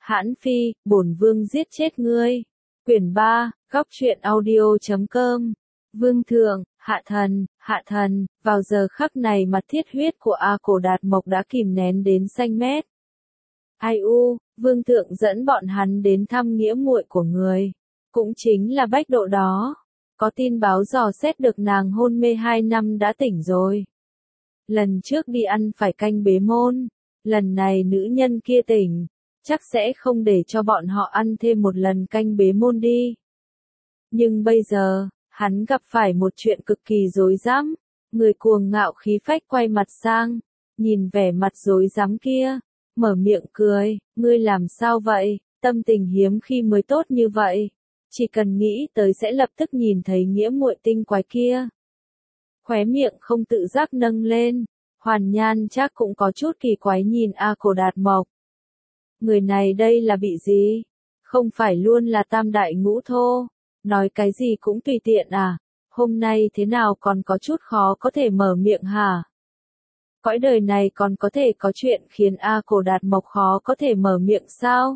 Hãn Phi, bổn vương giết chết ngươi. Quyển 3, góc truyện audio.com. Vương thượng, hạ thần, vào giờ khắc này mặt thiết huyết của A Cổ Đạt Mộc đã kìm nén đến xanh mét. Ai u, vương thượng dẫn bọn hắn đến thăm nghĩa muội của người, cũng chính là Bách Độ đó. Có tin báo dò xét được nàng hôn mê 2 năm đã tỉnh rồi. Lần trước đi ăn phải canh bế môn, lần này nữ nhân kia tỉnh, chắc sẽ không để cho bọn họ ăn thêm một lần canh bế môn đi. Nhưng bây giờ, hắn gặp phải một chuyện cực kỳ rối rắm. Người cuồng ngạo khí phách quay mặt sang, nhìn vẻ mặt rối rắm kia, mở miệng cười, ngươi làm sao vậy, tâm tình hiếm khi mới tốt như vậy. Chỉ cần nghĩ tới sẽ lập tức nhìn thấy nghĩa muội tinh quái kia. Khóe miệng không tự giác nâng lên, Hoàn Nhan chắc cũng có chút kỳ quái nhìn A Cổ Đạt Mộc. Người này đây là bị gì? Không phải luôn là tam đại ngũ thô, nói cái gì cũng tùy tiện à? Hôm nay thế nào còn có chút khó có thể mở miệng hả? Cõi đời này còn có thể có chuyện khiến A Cổ Đạt Mộc khó có thể mở miệng sao?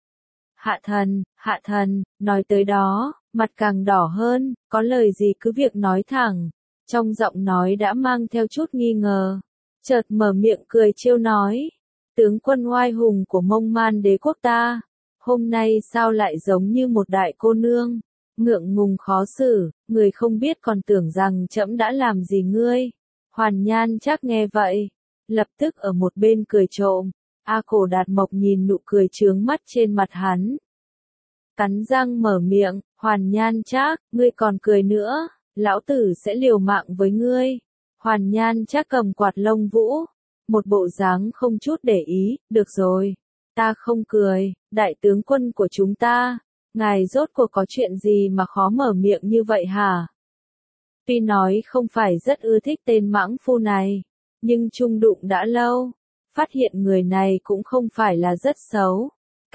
Hạ thần, nói tới đó, mặt càng đỏ hơn, có lời gì cứ việc nói thẳng. Trong giọng nói đã mang theo chút nghi ngờ. Chợt mở miệng cười trêu nói. Tướng quân oai hùng của Mông Man đế quốc ta, hôm nay sao lại giống như một đại cô nương, ngượng ngùng khó xử, người không biết còn tưởng rằng trẫm đã làm gì ngươi. Hoàn Nhan chắc nghe vậy, lập tức ở một bên cười trộm. A Cổ Đạt Mộc nhìn nụ cười trướng mắt trên mặt hắn, cắn răng mở miệng, Hoàn Nhan chắc, ngươi còn cười nữa, lão tử sẽ liều mạng với ngươi. Hoàn Nhan chắc cầm quạt lông vũ, một bộ dáng không chút để ý, được rồi, ta không cười, đại tướng quân của chúng ta, ngài rốt cuộc có chuyện gì mà khó mở miệng như vậy hả? Tuy nói không phải rất ưa thích tên mãng phu này, nhưng chung đụng đã lâu, phát hiện người này cũng không phải là rất xấu.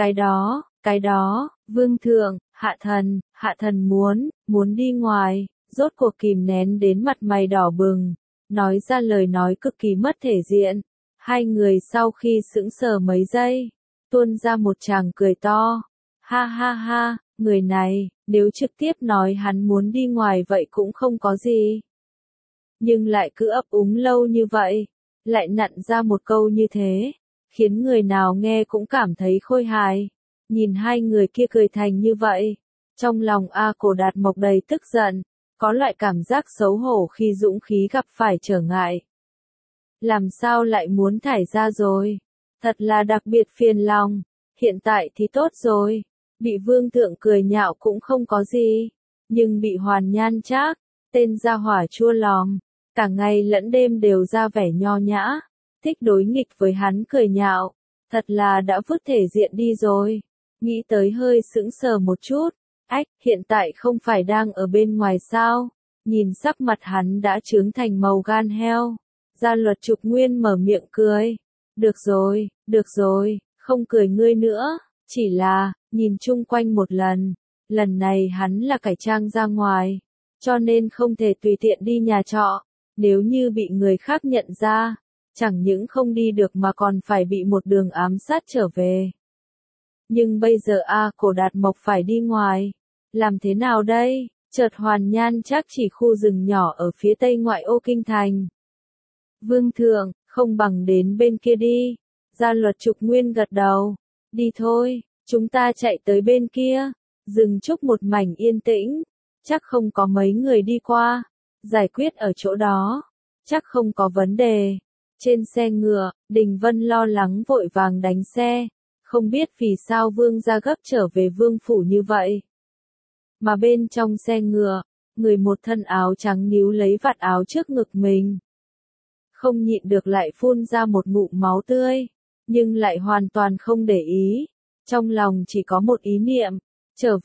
Cái đó, vương thượng, hạ thần muốn đi ngoài, rốt cuộc kìm nén đến mặt mày đỏ bừng, nói ra lời nói cực kỳ mất thể diện. Hai người sau khi sững sờ mấy giây, tuôn ra một tràng cười to. Ha ha ha, người này, nếu trực tiếp nói hắn muốn đi ngoài vậy cũng không có gì. Nhưng lại cứ ấp úng lâu như vậy, lại nặn ra một câu như thế, khiến người nào nghe cũng cảm thấy khôi hài. Nhìn hai người kia cười thành như vậy, trong lòng A Cổ Đạt Mộc đầy tức giận, có loại cảm giác xấu hổ khi dũng khí gặp phải trở ngại. Làm sao lại muốn thải ra rồi? Thật là đặc biệt phiền lòng. Hiện tại thì tốt rồi, bị vương thượng cười nhạo cũng không có gì, nhưng bị Hoàn Nhan chắc, tên gia hỏa chua lòm, cả ngày lẫn đêm đều ra vẻ nho nhã, thích đối nghịch với hắn cười nhạo, thật là đã vứt thể diện đi rồi. Nghĩ tới hơi sững sờ một chút, hiện tại không phải đang ở bên ngoài sao? Nhìn sắc mặt hắn đã trướng thành màu gan heo. Gia Luật Trục Nguyên mở miệng cười. Được rồi, không cười ngươi nữa, chỉ là, nhìn chung quanh một lần này hắn là cải trang ra ngoài, cho nên không thể tùy tiện đi nhà trọ, nếu như bị người khác nhận ra, chẳng những không đi được mà còn phải bị một đường ám sát trở về. Nhưng bây giờ A Cổ Đạt Mộc phải đi ngoài, làm thế nào đây? Chợt Hoàn Nhan chắc chỉ khu rừng nhỏ ở phía tây ngoại ô kinh thành. Vương thượng, không bằng đến bên kia đi. Gia Luật Trục Nguyên gật đầu. Đi thôi, chúng ta chạy tới bên kia. Rừng trúc một mảnh yên tĩnh, chắc không có mấy người đi qua. Giải quyết ở chỗ đó, chắc không có vấn đề. Trên xe ngựa, Đình Vân lo lắng vội vàng đánh xe. Không biết vì sao vương gia gấp trở về vương phủ như vậy. Mà bên trong xe ngựa, người một thân áo trắng níu lấy vạt áo trước ngực mình. Không nhịn được lại phun ra một ngụm máu tươi, nhưng lại hoàn toàn không để ý. Trong lòng chỉ có một ý niệm, trở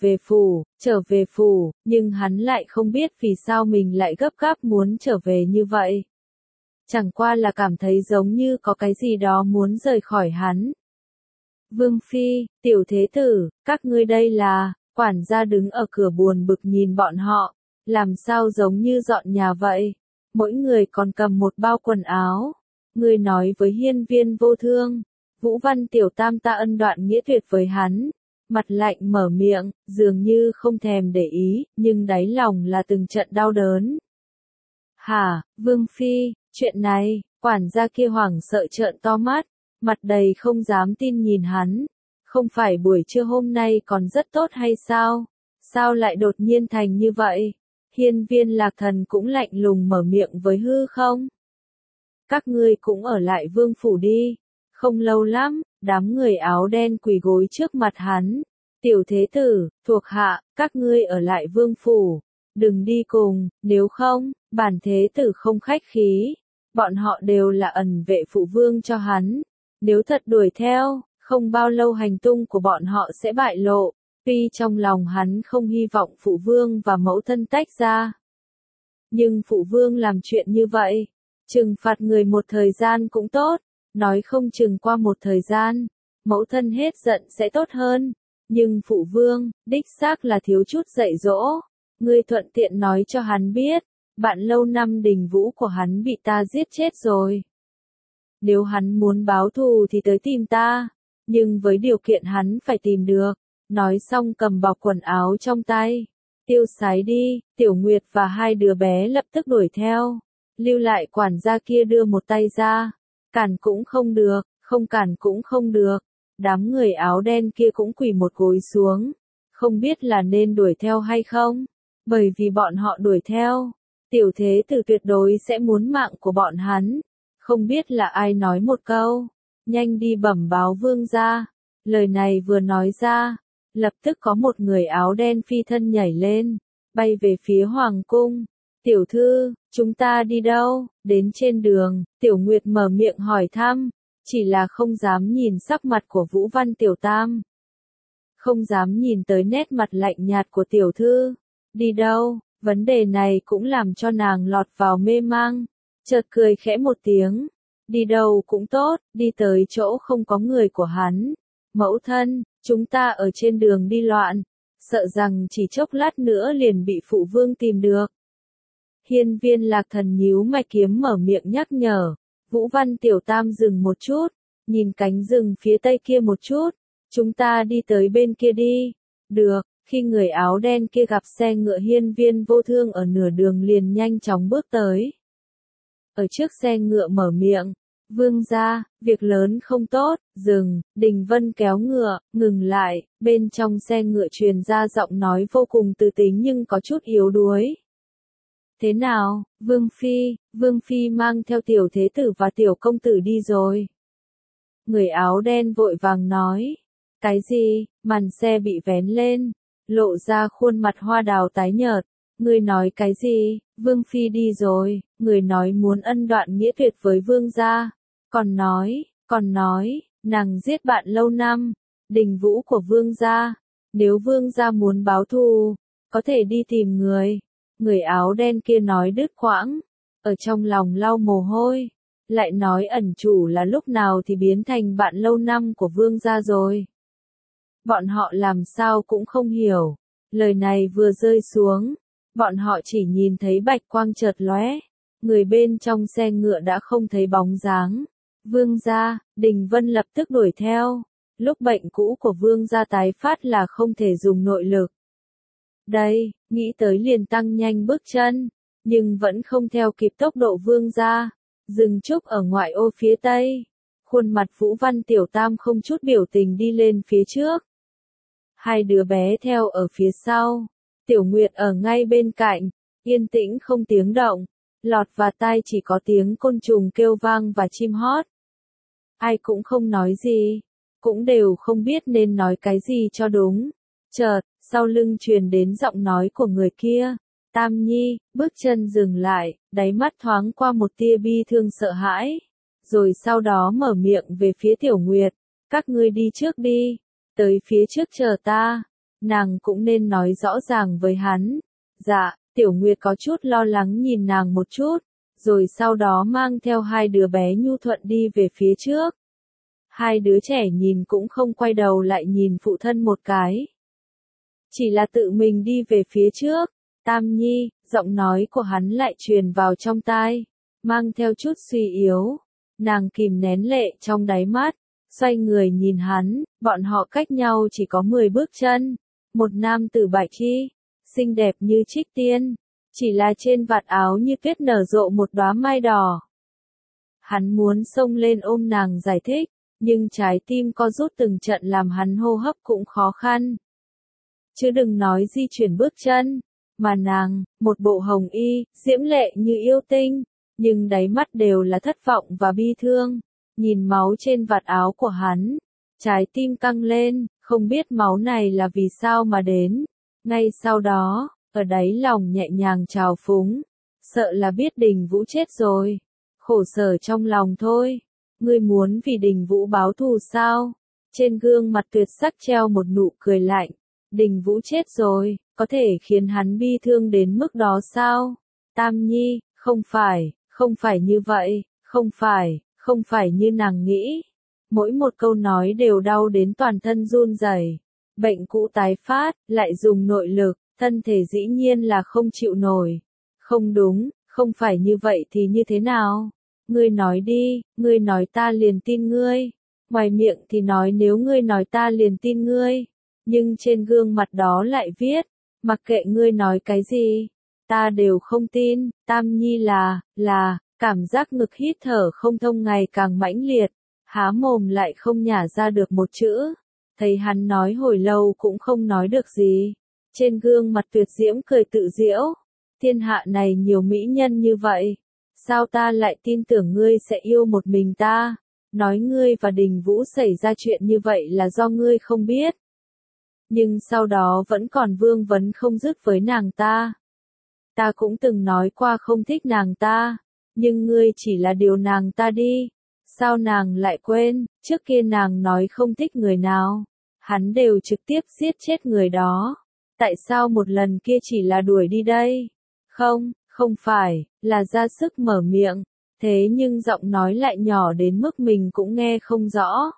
về phủ, nhưng hắn lại không biết vì sao mình lại gấp gáp muốn trở về như vậy. Chẳng qua là cảm thấy giống như có cái gì đó muốn rời khỏi hắn. Vương Phi, tiểu thế tử, các ngươi đây là, quản gia đứng ở cửa buồn bực nhìn bọn họ, làm sao giống như dọn nhà vậy, mỗi người còn cầm một bao quần áo. Ngươi nói với Hiên Viên Vô Thương, Vũ Văn Tiểu Tam ta ân đoạn nghĩa tuyệt với hắn. Mặt lạnh mở miệng, dường như không thèm để ý, nhưng đáy lòng là từng trận đau đớn. Hả, Vương Phi, chuyện này, quản gia kia hoảng sợ trợn to mắt, mặt đầy không dám tin nhìn hắn. Không phải buổi trưa hôm nay còn rất tốt hay sao? Sao lại đột nhiên thành như vậy? Hiên Viên Lạc Thần cũng lạnh lùng mở miệng với hư không. Các ngươi cũng ở lại vương phủ đi. Không lâu lắm, đám người áo đen quỳ gối trước mặt hắn. Tiểu thế tử, thuộc hạ, các ngươi ở lại vương phủ. Đừng đi cùng, nếu không, bản thế tử không khách khí. Bọn họ đều là ẩn vệ phụ vương cho hắn. Nếu thật đuổi theo, không bao lâu hành tung của bọn họ sẽ bại lộ. Tuy trong lòng hắn không hy vọng phụ vương và mẫu thân tách ra. Nhưng phụ vương làm chuyện như vậy, trừng phạt người một thời gian cũng tốt, nói không chừng qua một thời gian, mẫu thân hết giận sẽ tốt hơn. Nhưng phụ vương, đích xác là thiếu chút dạy dỗ. Ngươi thuận tiện nói cho hắn biết, bạn lâu năm Đình Vũ của hắn bị ta giết chết rồi. Nếu hắn muốn báo thù thì tới tìm ta, nhưng với điều kiện hắn phải tìm được. Nói xong cầm bọc quần áo trong tay. Tiêu sái đi, Tiểu Nguyệt và hai đứa bé lập tức đuổi theo. Lưu lại quản gia kia đưa một tay ra. Cản cũng không được, không cản cũng không được. Đám người áo đen kia cũng quỳ một gối xuống. Không biết là nên đuổi theo hay không. Bởi vì bọn họ đuổi theo. Tiểu thế tử tuyệt đối sẽ muốn mạng của bọn hắn. Không biết là ai nói một câu. Nhanh đi bẩm báo vương gia. Lời này vừa nói ra. Lập tức có một người áo đen phi thân nhảy lên, bay về phía hoàng cung. Tiểu thư, chúng ta đi đâu? Đến trên đường, Tiểu Nguyệt mở miệng hỏi thăm, chỉ là không dám nhìn sắc mặt của Vũ Văn Tiểu Tam. Không dám nhìn tới nét mặt lạnh nhạt của tiểu thư. Đi đâu? Vấn đề này cũng làm cho nàng lọt vào mê mang. Chợt cười khẽ một tiếng. Đi đâu cũng tốt, đi tới chỗ không có người của hắn. Mẫu thân, chúng ta ở trên đường đi loạn, sợ rằng chỉ chốc lát nữa liền bị phụ vương tìm được. Hiên Viên Lạc Thần nhíu mày kiếm mở miệng nhắc nhở. Vũ Văn Tiểu Tam dừng một chút, nhìn cánh rừng phía tây kia một chút. Chúng ta đi tới bên kia đi. Được, khi người áo đen kia gặp xe ngựa Hiên Viên Vô Thương ở nửa đường liền nhanh chóng bước tới. Ở trước xe ngựa mở miệng. Vương gia, việc lớn không tốt, dừng. Đình Vân kéo ngựa, ngừng lại, bên trong xe ngựa truyền ra giọng nói vô cùng từ tính nhưng có chút yếu đuối. Thế nào, Vương Phi mang theo tiểu thế tử và tiểu công tử đi rồi. Người áo đen vội vàng nói. Cái gì? Màn xe bị vén lên, lộ ra khuôn mặt hoa đào tái nhợt. Người nói cái gì? Vương Phi đi rồi, người nói muốn ân đoạn nghĩa tuyệt với vương gia. Còn nói, nàng giết bạn lâu năm, Đình Vũ của vương gia. Nếu vương gia muốn báo thù, có thể đi tìm người. Người áo đen kia nói đứt quãng, ở trong lòng lau mồ hôi. Lại nói ẩn chủ là lúc nào thì biến thành bạn lâu năm của vương gia rồi. Bọn họ làm sao cũng không hiểu. Lời này vừa rơi xuống, bọn họ chỉ nhìn thấy bạch quang chợt lóe. Người bên trong xe ngựa đã không thấy bóng dáng. Vương gia, Đình Vân lập tức đuổi theo. Lúc bệnh cũ của vương gia tái phát là không thể dùng nội lực. Đây, nghĩ tới liền tăng nhanh bước chân, nhưng vẫn không theo kịp tốc độ vương gia. Dừng chút ở ngoại ô phía tây. Khuôn mặt Vũ Văn Tiểu Tam không chút biểu tình đi lên phía trước. Hai đứa bé theo ở phía sau. Tiểu Nguyệt ở ngay bên cạnh, yên tĩnh không tiếng động. Lọt vào tai chỉ có tiếng côn trùng kêu vang và chim hót. Ai cũng không nói gì, cũng đều không biết nên nói cái gì cho đúng. Chợt, sau lưng truyền đến giọng nói của người kia. Tam Nhi, bước chân dừng lại, đáy mắt thoáng qua một tia bi thương sợ hãi. Rồi sau đó mở miệng về phía Tiểu Nguyệt. Các ngươi đi trước đi, tới phía trước chờ ta. Nàng cũng nên nói rõ ràng với hắn. Dạ, Tiểu Nguyệt có chút lo lắng nhìn nàng một chút, rồi sau đó mang theo hai đứa bé nhu thuận đi về phía trước. Hai đứa trẻ nhìn cũng không quay đầu lại nhìn phụ thân một cái. Chỉ là tự mình đi về phía trước. Tam Nhi, giọng nói của hắn lại truyền vào trong tai, mang theo chút suy yếu. Nàng kìm nén lệ trong đáy mắt, xoay người nhìn hắn, bọn họ cách nhau chỉ có 10 bước chân. Một nam tử bạch y, xinh đẹp như trích tiên, chỉ là trên vạt áo như tuyết nở rộ một đóa mai đỏ. Hắn muốn xông lên ôm nàng giải thích, nhưng trái tim co rút từng trận làm hắn hô hấp cũng khó khăn. Chứ đừng nói di chuyển bước chân, mà nàng, một bộ hồng y, diễm lệ như yêu tinh, nhưng đáy mắt đều là thất vọng và bi thương. Nhìn máu trên vạt áo của hắn, trái tim căng lên, không biết máu này là vì sao mà đến. Ngay sau đó, ở đáy lòng nhẹ nhàng trào phúng, sợ là biết Đình Vũ chết rồi. Khổ sở trong lòng thôi. Ngươi muốn vì Đình Vũ báo thù sao? Trên gương mặt tuyệt sắc treo một nụ cười lạnh. Đình Vũ chết rồi, có thể khiến hắn bi thương đến mức đó sao? Tam Nhi, không phải như vậy, không phải như nàng nghĩ. Mỗi một câu nói đều đau đến toàn thân run rẩy. Bệnh cũ tái phát, lại dùng nội lực, thân thể dĩ nhiên là không chịu nổi. Không đúng, không phải như vậy thì như thế nào? Ngươi nói đi, ngươi nói ta liền tin ngươi. Ngoài miệng thì nói nếu ngươi nói ta liền tin ngươi. Nhưng trên gương mặt đó lại viết, mặc kệ ngươi nói cái gì, ta đều không tin. Tam Nhi là, cảm giác ngực hít thở không thông ngày càng mãnh liệt, há mồm lại không nhả ra được một chữ. Thấy hắn nói hồi lâu cũng không nói được gì. Trên gương mặt tuyệt diễm cười tự giễu, thiên hạ này nhiều mỹ nhân như vậy, sao ta lại tin tưởng ngươi sẽ yêu một mình ta? Nói ngươi và Đình Vũ xảy ra chuyện như vậy là do ngươi không biết. Nhưng sau đó vẫn còn vương vấn không dứt với nàng ta. Ta cũng từng nói qua không thích nàng ta, nhưng ngươi chỉ là điều nàng ta đi. Sao nàng lại quên, trước kia nàng nói không thích người nào, hắn đều trực tiếp giết chết người đó. Tại sao một lần kia chỉ là đuổi đi đây? Không phải, là ra sức mở miệng, thế nhưng giọng nói lại nhỏ đến mức mình cũng nghe không rõ.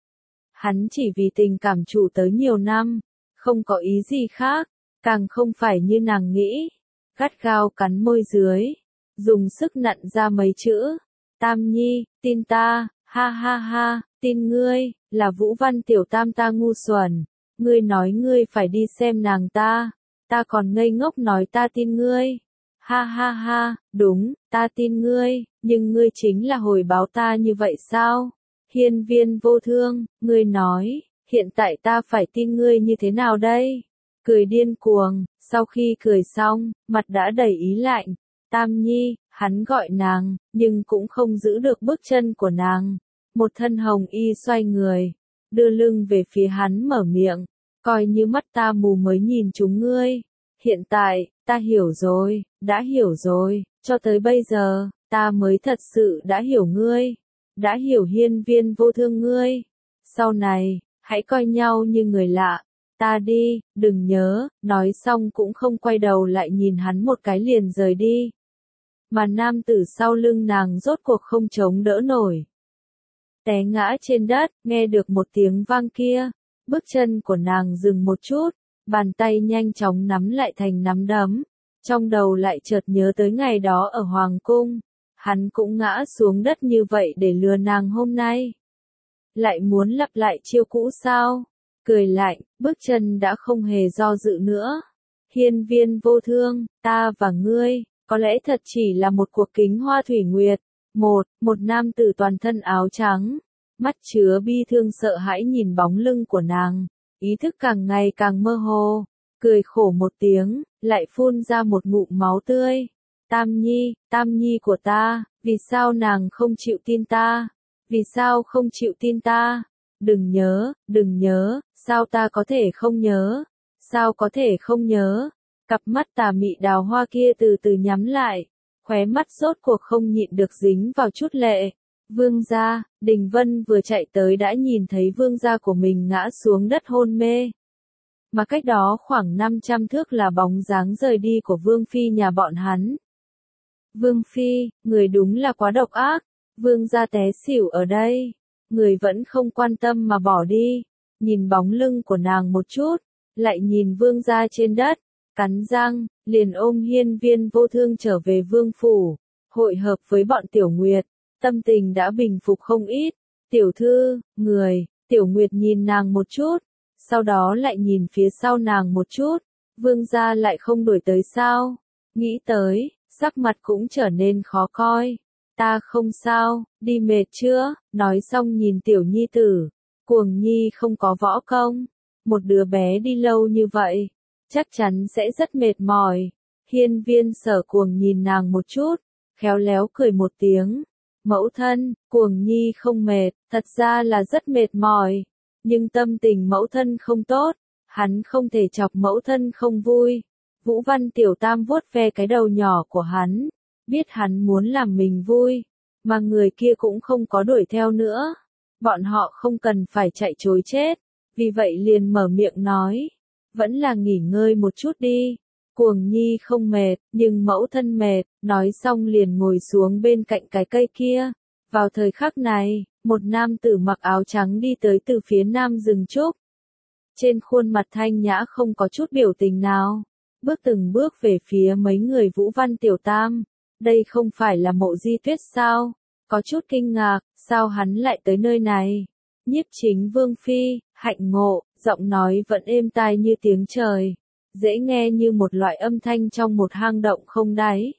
Hắn chỉ vì tình cảm chủ tới nhiều năm, không có ý gì khác, càng không phải như nàng nghĩ. Gắt gao cắn môi dưới, dùng sức nặn ra mấy chữ. Tam Nhi, tin ta, ha ha ha, tin ngươi, là Vũ Văn tiểu tam ta ngu xuẩn. Ngươi nói ngươi phải đi xem nàng ta, ta còn ngây ngốc nói ta tin ngươi. Ha ha ha, đúng, ta tin ngươi, nhưng ngươi chính là hồi báo ta như vậy sao? Hiên Viên Vô Thương, ngươi nói, hiện tại ta phải tin ngươi như thế nào đây? Cười điên cuồng, sau khi cười xong, mặt đã đầy ý lạnh. Tam Nhi, hắn gọi nàng, nhưng cũng không giữ được bước chân của nàng. Một thân hồng y xoay người, đưa lưng về phía hắn mở miệng, coi như mắt ta mù mới nhìn chúng ngươi. Hiện tại, ta hiểu rồi, đã hiểu rồi, cho tới bây giờ, ta mới thật sự đã hiểu ngươi, đã hiểu Hiên Viên Vô Thương ngươi. Sau này, hãy coi nhau như người lạ, ta đi, đừng nhớ, nói xong cũng không quay đầu lại nhìn hắn một cái liền rời đi. Mà nam tử sau lưng nàng rốt cuộc không chống đỡ nổi. Té ngã trên đất, nghe được một tiếng vang kia, bước chân của nàng dừng một chút, bàn tay nhanh chóng nắm lại thành nắm đấm. Trong đầu lại chợt nhớ tới ngày đó ở Hoàng Cung, hắn cũng ngã xuống đất như vậy để lừa nàng hôm nay. Lại muốn lặp lại chiêu cũ sao? Cười lạnh, bước chân đã không hề do dự nữa. Hiên Viên Vô Thương, ta và ngươi, có lẽ thật chỉ là một cuộc kính hoa thủy nguyệt. Một nam tử toàn thân áo trắng, mắt chứa bi thương sợ hãi nhìn bóng lưng của nàng, ý thức càng ngày càng mơ hồ, cười khổ một tiếng, lại phun ra một ngụm máu tươi. Tam Nhi của ta, vì sao nàng không chịu tin ta? Vì sao không chịu tin ta? Đừng nhớ, sao ta có thể không nhớ? Sao có thể không nhớ? Cặp mắt tà mị đào hoa kia từ từ nhắm lại, khóe mắt rốt cuộc không nhịn được dính vào chút lệ. Vương gia, Đình Vân vừa chạy tới đã nhìn thấy vương gia của mình ngã xuống đất hôn mê. Mà cách đó khoảng 500 thước là bóng dáng rời đi của Vương Phi nhà bọn hắn. Vương Phi, người đúng là quá độc ác, vương gia té xỉu ở đây, người vẫn không quan tâm mà bỏ đi, nhìn bóng lưng của nàng một chút, lại nhìn vương gia trên đất, cắn răng, liền ôm Hiên Viên Vô Thương trở về vương phủ, hội hợp với bọn Tiểu Nguyệt, tâm tình đã bình phục không ít, Tiểu thư, người, Tiểu Nguyệt nhìn nàng một chút, sau đó lại nhìn phía sau nàng một chút, vương gia lại không đuổi tới sao? Nghĩ tới, sắc mặt cũng trở nên khó coi. Ta không sao, đi mệt chưa? Nói xong nhìn tiểu nhi tử, Cuồng Nhi không có võ công, một đứa bé đi lâu như vậy, chắc chắn sẽ rất mệt mỏi. Hiên Viên Sở Cuồng nhìn nàng một chút, khéo léo cười một tiếng. Mẫu thân, Cuồng Nhi không mệt, thật ra là rất mệt mỏi, nhưng tâm tình mẫu thân không tốt, hắn không thể chọc mẫu thân không vui. Vũ Văn Tiểu Tam vuốt ve cái đầu nhỏ của hắn, biết hắn muốn làm mình vui, mà người kia cũng không có đuổi theo nữa. Bọn họ không cần phải chạy trối chết, vì vậy liền mở miệng nói, vẫn là nghỉ ngơi một chút đi. Cuồng Nhi không mệt, nhưng mẫu thân mệt, nói xong liền ngồi xuống bên cạnh cái cây kia. Vào thời khắc này, một nam tử mặc áo trắng đi tới từ phía nam rừng trúc. Trên khuôn mặt thanh nhã không có chút biểu tình nào, bước từng bước về phía mấy người Vũ Văn Tiểu Tam. Đây không phải là Mộ Di Tuyết sao? Có chút kinh ngạc, sao hắn lại tới nơi này? Nhiếp Chính Vương phi, Hạnh Ngộ, giọng nói vẫn êm tai như tiếng trời, dễ nghe như một loại âm thanh trong một hang động không đáy.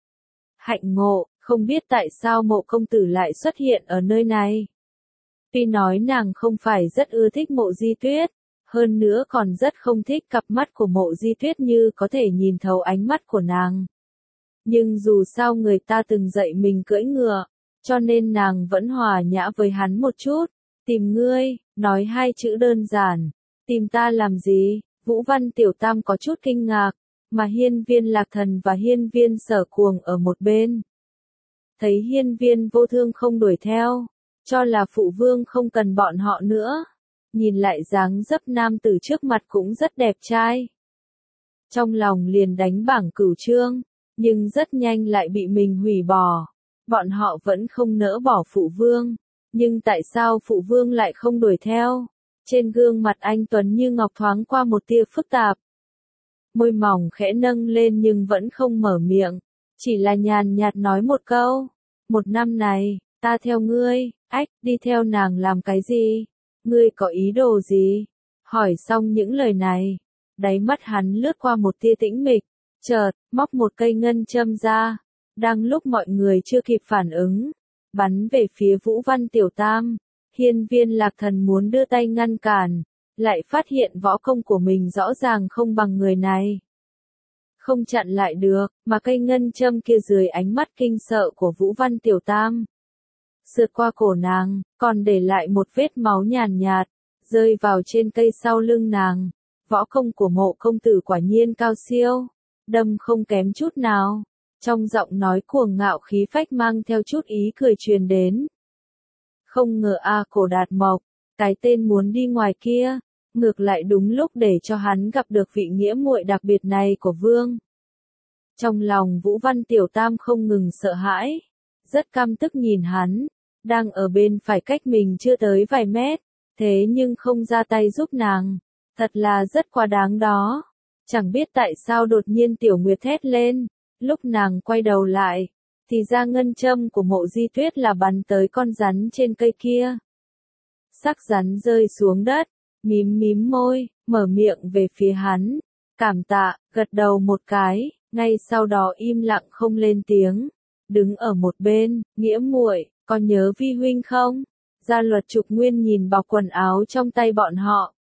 Hạnh Ngộ, không biết tại sao Mộ công tử lại xuất hiện ở nơi này. Tuy nói nàng không phải rất ưa thích Mộ Di Tuyết, hơn nữa còn rất không thích cặp mắt của Mộ Di Tuyết như có thể nhìn thấu ánh mắt của nàng. Nhưng dù sao người ta từng dạy mình cưỡi ngựa, cho nên nàng vẫn hòa nhã với hắn một chút. Tìm ngươi, nói hai chữ đơn giản. Tìm ta làm gì? Vũ Văn Tiểu Tam có chút kinh ngạc, mà Hiên Viên Lạc Thần và Hiên Viên Sở Cuồng ở một bên. Thấy Hiên Viên Vô Thương không đuổi theo, cho là phụ vương không cần bọn họ nữa. Nhìn lại dáng dấp nam tử trước mặt cũng rất đẹp trai. Trong lòng liền đánh bảng cửu trương, nhưng rất nhanh lại bị mình hủy bỏ. Bọn họ vẫn không nỡ bỏ phụ vương, nhưng tại sao phụ vương lại không đuổi theo? Trên gương mặt anh Tuấn như ngọc thoáng qua một tia phức tạp. Môi mỏng khẽ nâng lên nhưng vẫn không mở miệng, chỉ là nhàn nhạt nói một câu. Một năm này, ta theo ngươi, đi theo nàng làm cái gì? Ngươi có ý đồ gì? Hỏi xong những lời này, đáy mắt hắn lướt qua một tia tĩnh mịch, chợt, móc một cây ngân châm ra. Đang lúc mọi người chưa kịp phản ứng, bắn về phía Vũ Văn Tiểu Tam, Hiên Viên Lạc Thần muốn đưa tay ngăn cản, lại phát hiện võ công của mình rõ ràng không bằng người này. Không chặn lại được, mà cây ngân châm kia dưới ánh mắt kinh sợ của Vũ Văn Tiểu Tam. Sượt qua cổ nàng, còn để lại một vết máu nhàn nhạt, rơi vào trên cây sau lưng nàng. Võ công của Mộ công tử quả nhiên cao siêu, đâm không kém chút nào. Trong giọng nói cuồng ngạo khí phách mang theo chút ý cười truyền đến. Không ngờ Cổ Đạt Mộc, cái tên muốn đi ngoài kia, ngược lại đúng lúc để cho hắn gặp được vị nghĩa muội đặc biệt này của vương. Trong lòng Vũ Văn Tiểu Tam không ngừng sợ hãi, rất căm tức nhìn hắn, đang ở bên phải cách mình chưa tới vài mét, thế nhưng không ra tay giúp nàng, thật là rất quá đáng đó. Chẳng biết tại sao đột nhiên Tiểu Nguyệt thét lên. Lúc nàng quay đầu lại, thì ra ngân châm của Mộ Di Tuyết là bắn tới con rắn trên cây kia. Xác rắn rơi xuống đất, mím môi, mở miệng về phía hắn, cảm tạ, gật đầu một cái, ngay sau đó im lặng không lên tiếng. Đứng ở một bên, nghĩa muội, có nhớ Vi huynh không? Gia Luật Trục Nguyên nhìn bọc quần áo trong tay bọn họ.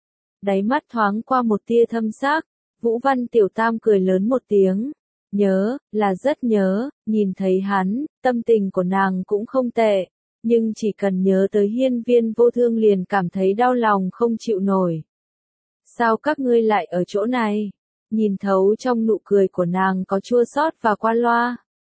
Đáy mắt thoáng qua một tia thâm sắc, Vũ Văn Tiểu Tam cười lớn một tiếng. Nhớ, là rất nhớ, nhìn thấy hắn, tâm tình của nàng cũng không tệ, nhưng chỉ cần nhớ tới Hiên Viên Vô Thương liền cảm thấy đau lòng không chịu nổi. Sao các ngươi lại ở chỗ này? Nhìn thấu trong nụ cười của nàng có chua xót và qua loa.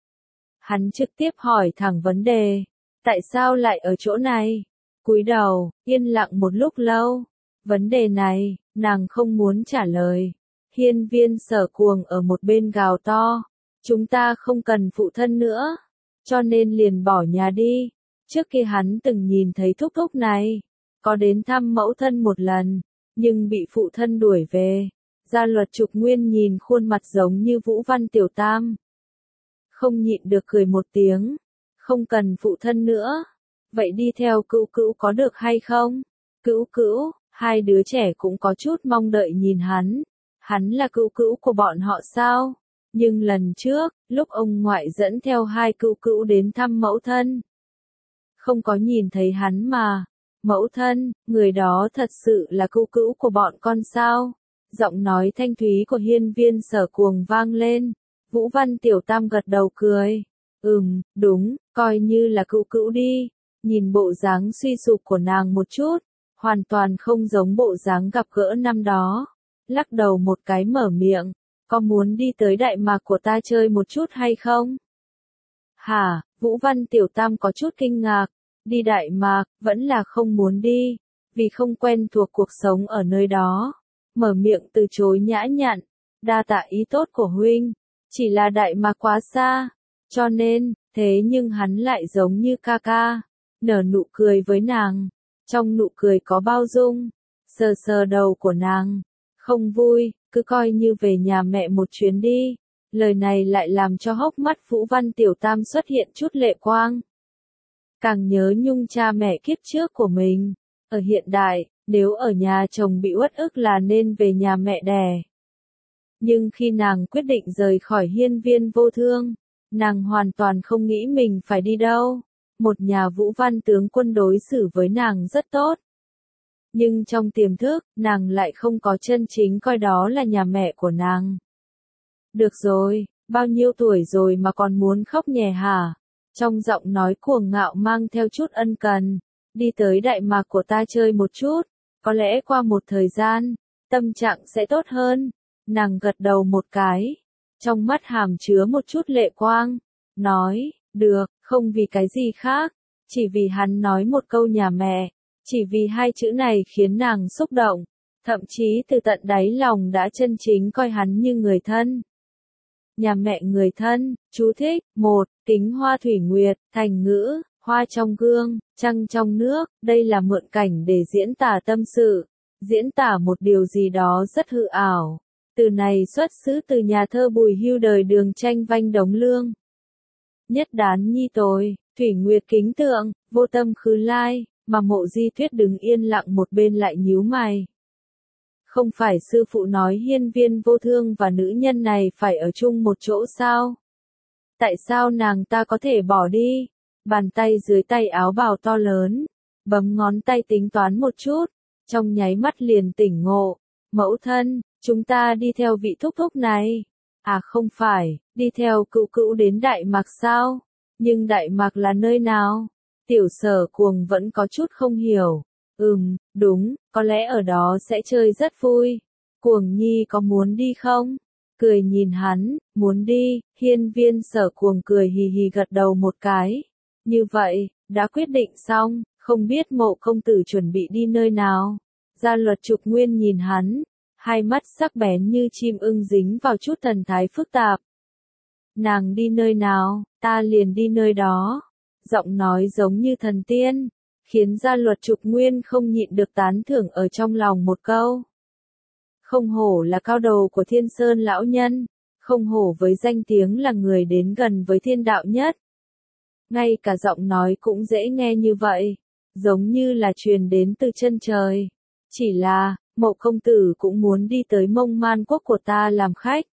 Hắn trực tiếp hỏi thẳng vấn đề, tại sao lại ở chỗ này? Cúi đầu, yên lặng một lúc lâu. Vấn đề này, nàng không muốn trả lời. Hiên Viên Sở Cuồng ở một bên gào to, chúng ta không cần phụ thân nữa, cho nên liền bỏ nhà đi. Trước kia hắn từng nhìn thấy thúc thúc này, có đến thăm mẫu thân một lần, nhưng bị phụ thân đuổi về. Gia Luật Trục Nguyên nhìn khuôn mặt giống như Vũ Văn Tiểu Tam, không nhịn được cười một tiếng, không cần phụ thân nữa. vậy đi theo Cữu Cữu có được hay không? Cữu Cữu, hai đứa trẻ cũng có chút mong đợi nhìn hắn. Hắn là Cữu Cữu của bọn họ sao? Nhưng lần trước, lúc ông ngoại dẫn theo hai Cữu Cữu đến thăm mẫu thân, không có nhìn thấy hắn mà. Mẫu thân, người đó thật sự là Cữu Cữu của bọn con sao? Giọng nói thanh thúy của Hiên Viên Sở Cuồng vang lên. Vũ Văn Tiểu Tam gật đầu cười. Đúng, coi như là Cữu Cữu đi. Nhìn bộ dáng suy sụp của nàng một chút, hoàn toàn không giống bộ dáng gặp gỡ năm đó. Lắc đầu một cái mở miệng, có muốn đi tới Đại Mạc của ta chơi một chút hay không? Hả, Vũ Văn Tiểu Tam có chút kinh ngạc, đi Đại Mạc, vẫn là không muốn đi, vì không quen thuộc cuộc sống ở nơi đó. Mở miệng từ chối nhã nhặn, đa tạ ý tốt của huynh, chỉ là Đại Mạc quá xa, cho nên, thế nhưng hắn lại giống như ca ca, nở nụ cười với nàng, trong nụ cười có bao dung, sờ sờ đầu của nàng, không vui, cứ coi như về nhà mẹ một chuyến đi. Lời này lại làm cho hốc mắt Vũ Văn Tiểu Tam xuất hiện chút lệ quang. Càng nhớ nhung cha mẹ kiếp trước của mình. Ở hiện đại, nếu ở nhà chồng bị uất ức là nên về nhà mẹ đẻ. Nhưng khi nàng quyết định rời khỏi Hiên Viên Vô Thương, nàng hoàn toàn không nghĩ mình phải đi đâu. Một nhà Vũ Văn tướng quân đối xử với nàng rất tốt. Nhưng trong tiềm thức, nàng lại không có chân chính coi đó là nhà mẹ của nàng. Được rồi, bao nhiêu tuổi rồi mà còn muốn khóc nhè hả? Trong giọng nói cuồng ngạo mang theo chút ân cần. Đi tới Đại Mạc của ta chơi một chút, có lẽ qua một thời gian, tâm trạng sẽ tốt hơn. Nàng gật đầu một cái, trong mắt hàm chứa một chút lệ quang, nói, được, không vì cái gì khác, chỉ vì hắn nói một câu nhà mẹ, chỉ vì hai chữ này khiến nàng xúc động, thậm chí từ tận đáy lòng đã chân chính coi hắn như người thân. Nhà mẹ người thân, chú thích, 1, Kính Hoa Thủy Nguyệt, thành ngữ, hoa trong gương, trăng trong nước, đây là mượn cảnh để diễn tả tâm sự, diễn tả một điều gì đó rất hư ảo. Từ này xuất xứ từ nhà thơ Bùi Hưu đời Đường Tranh Vanh Đống Lương. Nhất đán nhi tối, Thủy Nguyệt kính tượng, vô tâm khứ lai, mà Mộ Di Tuyết đứng yên lặng một bên lại nhíu mày. Không phải sư phụ nói Hiên Viên Vô Thương và nữ nhân này phải ở chung một chỗ sao? Tại sao nàng ta có thể bỏ đi? Bàn tay dưới tay áo bào to lớn, bấm ngón tay tính toán một chút, trong nháy mắt liền tỉnh ngộ. Mẫu thân, chúng ta đi theo vị thúc thúc này. À không phải, đi theo Cữu Cữu đến Đại Mạc sao? Nhưng Đại Mạc là nơi nào? Tiểu Sở Cuồng vẫn có chút không hiểu. Đúng, có lẽ ở đó sẽ chơi rất vui. Cuồng Nhi có muốn đi không? Cười nhìn hắn, muốn đi. Hiên Viên Sở Cuồng cười hì hì gật đầu một cái. Như vậy, đã quyết định xong, không biết Mộ công tử chuẩn bị đi nơi nào. Gia Luật Trục Nguyên nhìn hắn, hai mắt sắc bén như chim ưng dính vào chút thần thái phức tạp. Nàng đi nơi nào, ta liền đi nơi đó. Giọng nói giống như thần tiên, khiến Gia Luật Trục Nguyên không nhịn được tán thưởng ở trong lòng một câu. Không hổ là cao đầu của Thiên Sơn lão nhân, không hổ với danh tiếng là người đến gần với thiên đạo nhất. Ngay cả giọng nói cũng dễ nghe như vậy, giống như là truyền đến từ chân trời. Chỉ là, Mộ công tử cũng muốn đi tới Mông Man quốc của ta làm khách.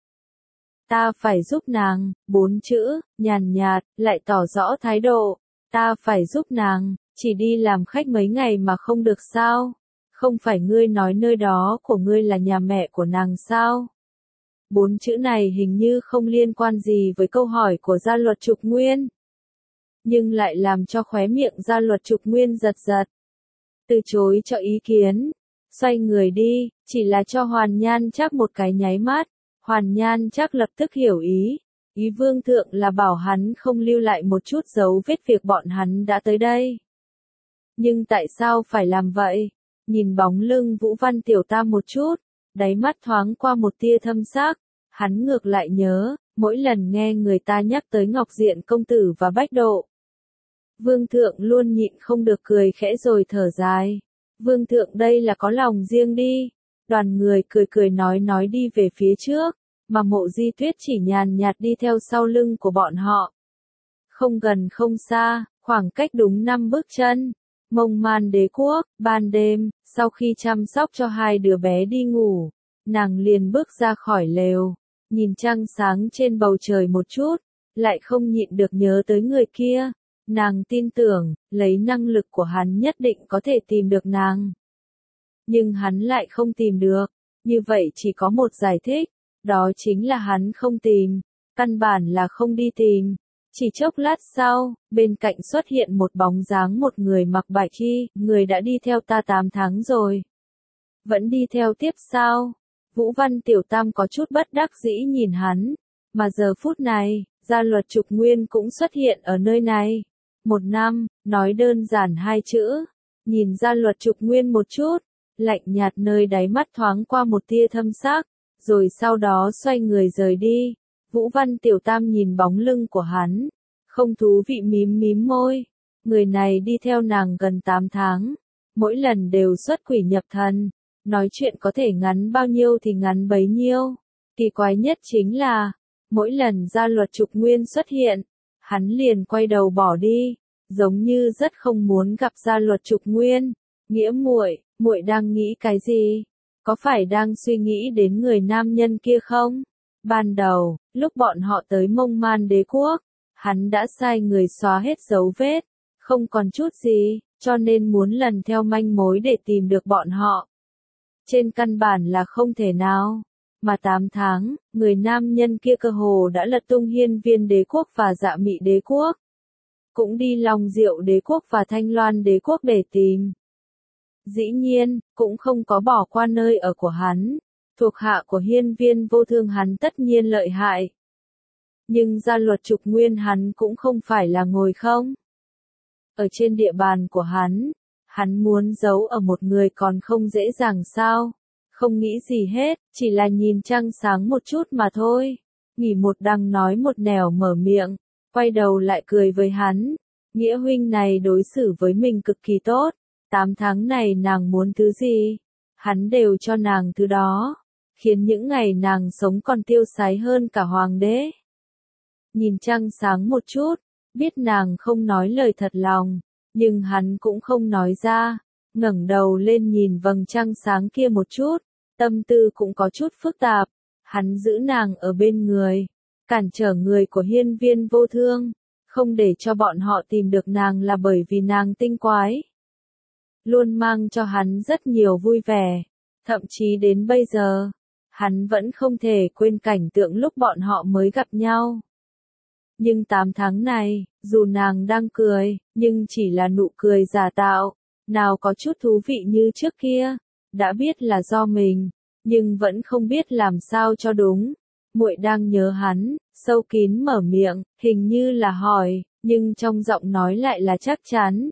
Ta phải giúp nàng, 4 chữ, nhàn nhạt, lại tỏ rõ thái độ. Ta phải giúp nàng, chỉ đi làm khách mấy ngày mà không được sao? Không phải ngươi nói nơi đó của ngươi là nhà mẹ của nàng sao? 4 chữ này hình như không liên quan gì với câu hỏi của Gia Luật Trục Nguyên. Nhưng lại làm cho khóe miệng Gia Luật Trục Nguyên giật giật. Từ chối cho ý kiến. Xoay người đi, chỉ là cho Hoàn Nhan Trác một cái nháy mắt. Hoàn Nhan Trác lập tức hiểu ý. Ý vương thượng là bảo hắn không lưu lại một chút dấu vết việc bọn hắn đã tới đây. Nhưng tại sao phải làm vậy? Nhìn bóng lưng Vũ Văn Tiểu Tam một chút, đáy mắt thoáng qua một tia thâm sắc. Hắn ngược lại nhớ, mỗi lần nghe người ta nhắc tới Ngọc Diện công tử và Bách Độ. Vương thượng luôn nhịn không được cười khẽ rồi thở dài. Vương thượng đây là có lòng riêng đi. Đoàn người cười cười nói đi về phía trước, mà Mộ Di Tuyết chỉ nhàn nhạt đi theo sau lưng của bọn họ. Không gần không xa, Khoảng cách đúng 5 bước chân. Mông Man Đế Quốc, ban đêm, sau khi chăm sóc cho hai đứa bé đi ngủ, nàng liền bước ra khỏi lều, nhìn trăng sáng trên bầu trời một chút, lại không nhịn được nhớ tới người kia. Nàng tin tưởng, lấy năng lực của hắn nhất định có thể tìm được nàng. Nhưng hắn lại không tìm được, như vậy chỉ có một giải thích, đó chính là hắn không tìm, căn bản là không đi tìm. Chỉ chốc lát sau, bên cạnh xuất hiện một bóng dáng một người mặc bạch y, người đã đi theo ta 8 tháng rồi. Vẫn đi theo tiếp sao? Vũ Văn Tiểu Tam có chút bất đắc dĩ nhìn hắn, mà giờ phút này, gia luật Trục Nguyên cũng xuất hiện ở nơi này. 1 năm, nói đơn giản 2 chữ, nhìn gia luật Trục Nguyên một chút, lạnh nhạt nơi đáy mắt thoáng qua một tia thâm sắc, rồi sau đó xoay người rời đi. Vũ Văn Tiểu Tam nhìn bóng lưng của hắn, không thú vị mím mím môi. Người này đi theo nàng gần 8 tháng, mỗi lần đều xuất quỷ nhập thần, nói chuyện có thể ngắn bao nhiêu thì ngắn bấy nhiêu. Kỳ quái nhất chính là, mỗi lần gia luật Trục Nguyên xuất hiện, hắn liền quay đầu bỏ đi, giống như rất không muốn gặp gia luật Trục Nguyên. Nghĩa muội, muội đang nghĩ cái gì? Có phải đang suy nghĩ đến người nam nhân kia không? Ban đầu, lúc bọn họ tới Mông Man Đế Quốc, hắn đã sai người xóa hết dấu vết, không còn chút gì, cho nên muốn lần theo manh mối để tìm được bọn họ. Trên căn bản là không thể nào. Mà 8 tháng, người nam nhân kia cơ hồ đã lật tung Hiên Viên Đế Quốc và Dạ Mị Đế Quốc. Cũng đi Long Diệu Đế Quốc và Thanh Loan Đế Quốc để tìm. Dĩ nhiên, cũng không có bỏ qua nơi ở của hắn. Thuộc hạ của Hiên Viên Vô Thương hắn tất nhiên lợi hại. Nhưng gia luật Trục Nguyên hắn cũng không phải là ngồi không. Ở trên địa bàn của hắn muốn giấu ở một người còn không dễ dàng sao. Không nghĩ gì hết, chỉ là nhìn trăng sáng một chút mà thôi. Nghỉ một đằng nói một nẻo mở miệng, quay đầu lại cười với hắn. Nghĩa huynh này đối xử với mình cực kỳ tốt. 8 tháng này nàng muốn thứ gì, hắn đều cho nàng thứ đó, khiến những ngày nàng sống còn tiêu sái hơn cả hoàng đế. Nhìn trăng sáng một chút, biết nàng không nói lời thật lòng, nhưng hắn cũng không nói ra, ngẩng đầu lên nhìn vầng trăng sáng kia một chút, tâm tư cũng có chút phức tạp. Hắn giữ nàng ở bên người, cản trở người của Hiên Viên Vô Thương, không để cho bọn họ tìm được nàng là bởi vì nàng tinh quái. Luôn mang cho hắn rất nhiều vui vẻ, thậm chí đến bây giờ, hắn vẫn không thể quên cảnh tượng lúc bọn họ mới gặp nhau. Nhưng 8 tháng này, dù nàng đang cười, nhưng chỉ là nụ cười giả tạo, nào có chút thú vị như trước kia. Đã biết là do mình, nhưng vẫn không biết làm sao cho đúng. Muội đang nhớ hắn, sâu kín mở miệng, hình như là hỏi, nhưng trong giọng nói lại là chắc chắn.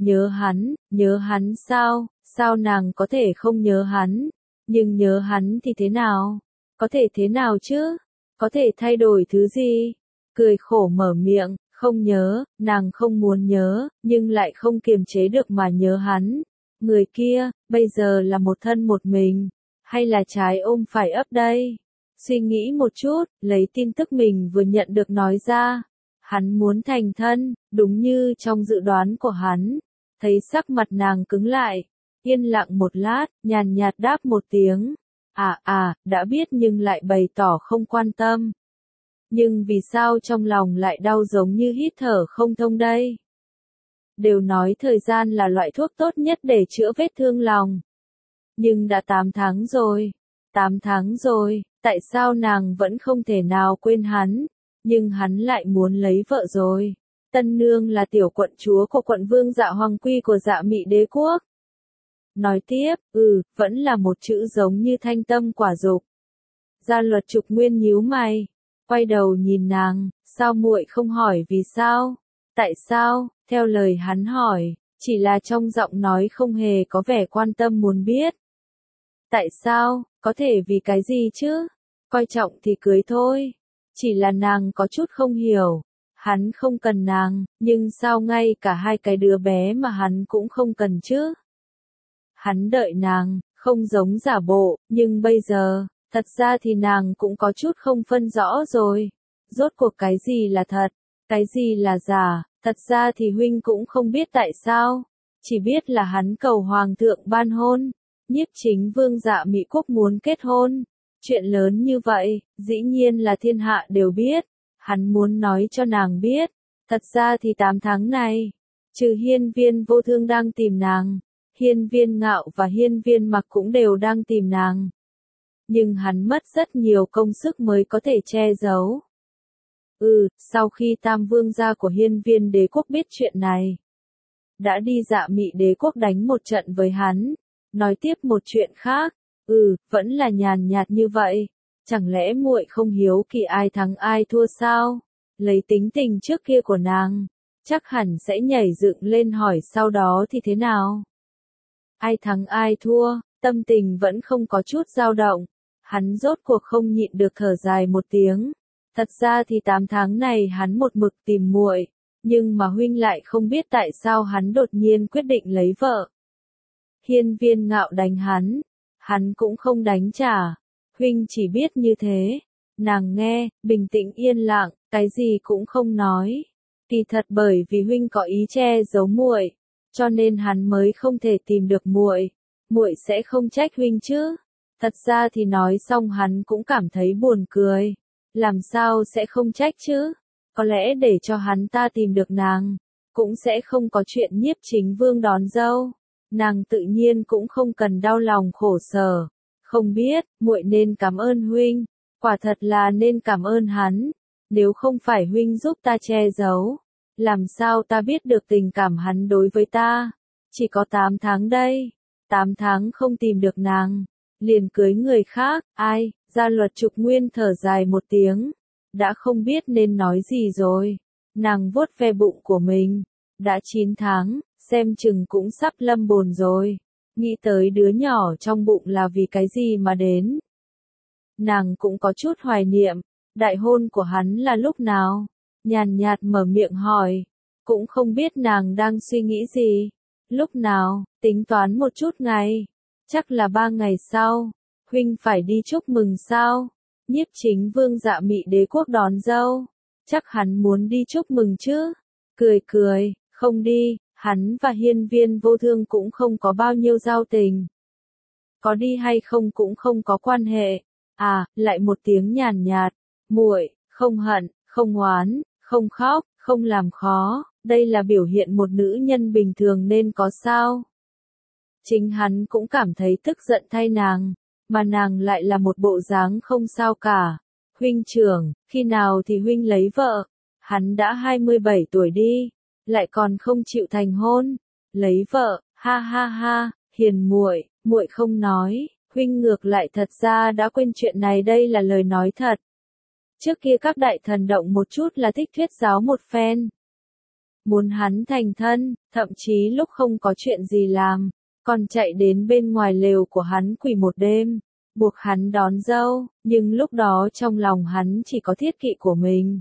Nhớ hắn sao, sao nàng có thể không nhớ hắn, nhưng nhớ hắn thì thế nào, có thể thế nào chứ, có thể thay đổi thứ gì, cười khổ mở miệng, không nhớ, nàng không muốn nhớ, nhưng lại không kiềm chế được mà nhớ hắn, người kia, bây giờ là một thân một mình, hay là trái ôm phải ấp đây, suy nghĩ một chút, lấy tin tức mình vừa nhận được nói ra, hắn muốn thành thân, đúng như trong dự đoán của hắn. Thấy sắc mặt nàng cứng lại, yên lặng một lát, nhàn nhạt đáp một tiếng. Đã biết nhưng lại bày tỏ không quan tâm. Nhưng vì sao trong lòng lại đau giống như hít thở không thông đây? Đều nói thời gian là loại thuốc tốt nhất để chữa vết thương lòng. Nhưng đã 8 tháng rồi. 8 tháng rồi, tại sao nàng vẫn không thể nào quên hắn? Nhưng hắn lại muốn lấy vợ rồi. Tân nương là tiểu quận chúa của quận vương Dạ Hoàng Quy của Dạ Mị Đế Quốc. Nói tiếp, vẫn là một chữ giống như thanh tâm quả dục. Gia luật Trục Nguyên nhíu mày, quay đầu nhìn nàng, sao muội không hỏi vì sao? Tại sao? Theo lời hắn hỏi, chỉ là trong giọng nói không hề có vẻ quan tâm muốn biết. Tại sao? Có thể vì cái gì chứ? Coi trọng thì cưới thôi. Chỉ là nàng có chút không hiểu. Hắn không cần nàng, nhưng sao ngay cả hai cái đứa bé mà hắn cũng không cần chứ? Hắn đợi nàng, không giống giả bộ, nhưng bây giờ, thật ra thì nàng cũng có chút không phân rõ rồi. Rốt cuộc cái gì là thật, cái gì là giả, Thật ra thì huynh cũng không biết tại sao, chỉ biết là hắn cầu hoàng thượng ban hôn, Nhiếp Chính Vương Dạ Mị Quốc muốn kết hôn. Chuyện lớn như vậy, dĩ nhiên là thiên hạ đều biết, hắn muốn nói cho nàng biết. Thật ra thì 8 tháng này, trừ Hiên Viên Vô Thương đang tìm nàng, Hiên Viên Ngạo và Hiên Viên Mặc cũng đều đang tìm nàng. Nhưng hắn mất rất nhiều công sức mới có thể che giấu. Sau khi Tam Vương gia của Hiên Viên Đế Quốc biết chuyện này, đã đi Dạ Mị Đế Quốc đánh một trận với hắn. Nói tiếp một chuyện khác, vẫn là nhàn nhạt như vậy, chẳng lẽ muội không hiếu kỳ ai thắng ai thua sao? Lấy tính tình trước kia của nàng, chắc hẳn sẽ nhảy dựng lên hỏi sau đó thì thế nào? Ai thắng ai thua, tâm tình vẫn không có chút dao động, hắn rốt cuộc không nhịn được thở dài một tiếng. Thật ra thì 8 tháng này hắn một mực tìm muội, nhưng mà huynh lại không biết tại sao hắn đột nhiên quyết định lấy vợ. Hiên Viên Ngạo đánh hắn cũng không đánh trả, huynh chỉ biết như thế. Nàng nghe, bình tĩnh yên lặng, cái gì cũng không nói. Kỳ thật bởi vì huynh có ý che giấu muội, cho nên hắn mới không thể tìm được muội. Muội sẽ không trách huynh chứ? Thật ra thì nói xong hắn cũng cảm thấy buồn cười. Làm sao sẽ không trách chứ? Có lẽ để cho hắn ta tìm được nàng, cũng sẽ không có chuyện Nhiếp Chính Vương đón dâu. Nàng tự nhiên cũng không cần đau lòng khổ sở. Không biết, muội nên cảm ơn huynh, quả thật là nên cảm ơn hắn. Nếu không phải huynh giúp ta che giấu, làm sao ta biết được tình cảm hắn đối với ta? Chỉ có 8 tháng đây, 8 tháng không tìm được nàng, liền cưới người khác. Ai? Gia Luật Trục Nguyên thở dài một tiếng, đã không biết nên nói gì rồi. Nàng vuốt ve bụng của mình, đã 9 tháng, xem chừng cũng sắp lâm bồn rồi. Nghĩ tới đứa nhỏ trong bụng là vì cái gì mà đến. Nàng cũng có chút hoài niệm, đại hôn của hắn là lúc nào? Nhàn nhạt mở miệng hỏi, cũng không biết nàng đang suy nghĩ gì. Lúc nào? Tính toán một chút ngày, chắc là 3 ngày sau. Huynh phải đi chúc mừng sao? Nhiếp Chính Vương Dạ Mị Đế Quốc đón dâu, chắc hắn muốn đi chúc mừng chứ? Cười, không đi, hắn và Hiên Viên Vô Thương cũng không có bao nhiêu giao tình. Có đi hay không cũng không có quan hệ. Lại một tiếng nhàn nhạt, muội, không hận, không oán, không khóc, không làm khó, đây là biểu hiện một nữ nhân bình thường nên có sao? Chính hắn cũng cảm thấy tức giận thay nàng, mà nàng lại là một bộ dáng không sao cả. Huynh trưởng, khi nào thì huynh lấy vợ? Hắn đã 27 tuổi đi, lại còn không chịu thành hôn. Lấy vợ, ha ha ha, hiền muội, muội không nói, huynh ngược lại thật ra đã quên chuyện này, đây là lời nói thật. Trước kia các đại thần động một chút là thích thuyết giáo một phen. Muốn hắn thành thân, thậm chí lúc không có chuyện gì làm, còn chạy đến bên ngoài lều của hắn quỳ một đêm, buộc hắn đón dâu, nhưng lúc đó trong lòng hắn chỉ có thiết kỵ của mình.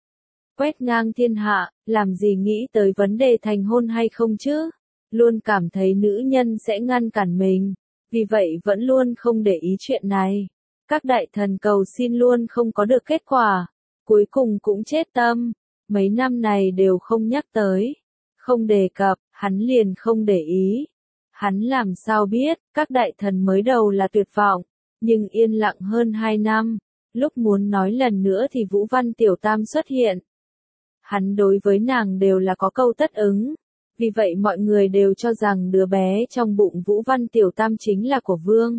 Quét ngang thiên hạ, làm gì nghĩ tới vấn đề thành hôn hay không chứ? Luôn cảm thấy nữ nhân sẽ ngăn cản mình, vì vậy vẫn luôn không để ý chuyện này. Các đại thần cầu xin luôn không có được kết quả, cuối cùng cũng chết tâm. Mấy năm này đều không nhắc tới, không đề cập, hắn liền không để ý. Hắn làm sao biết, các đại thần mới đầu là tuyệt vọng, nhưng yên lặng hơn 2 năm, lúc muốn nói lần nữa thì Vũ Văn Tiểu Tam xuất hiện. Hắn đối với nàng đều là có câu tất ứng, vì vậy mọi người đều cho rằng đứa bé trong bụng Vũ Văn Tiểu Tam chính là của Vương.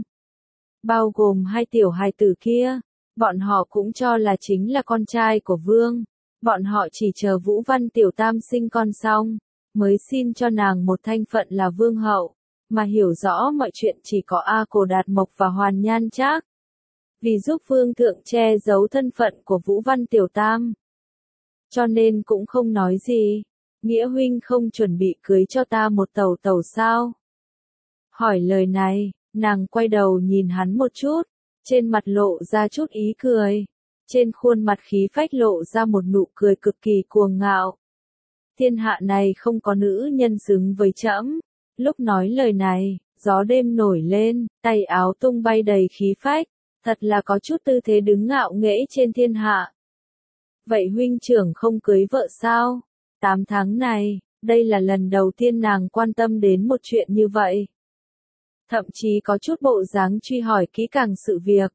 Bao gồm 2 tiểu hài tử kia, bọn họ cũng cho là chính là con trai của Vương. Bọn họ chỉ chờ Vũ Văn Tiểu Tam sinh con xong, mới xin cho nàng một thanh phận là vương hậu, mà hiểu rõ mọi chuyện chỉ có A Cổ Đạt Mộc và Hoàn Nhan Trác. Vì giúp vương thượng che giấu thân phận của Vũ Văn Tiểu Tam, cho nên cũng không nói gì. Nghĩa huynh không chuẩn bị cưới cho ta một tẩu tẩu sao? Hỏi lời này, nàng quay đầu nhìn hắn một chút, trên mặt lộ ra chút ý cười. Trên khuôn mặt khí phách lộ ra một nụ cười cực kỳ cuồng ngạo. Thiên hạ này không có nữ nhân xứng với trẫm. Lúc nói lời này, gió đêm nổi lên, tay áo tung bay đầy khí phách, thật là có chút tư thế đứng ngạo nghễ trên thiên hạ. Vậy huynh trưởng không cưới vợ sao? 8 tháng này, đây là lần đầu tiên nàng quan tâm đến một chuyện như vậy. Thậm chí có chút bộ dáng truy hỏi kỹ càng sự việc.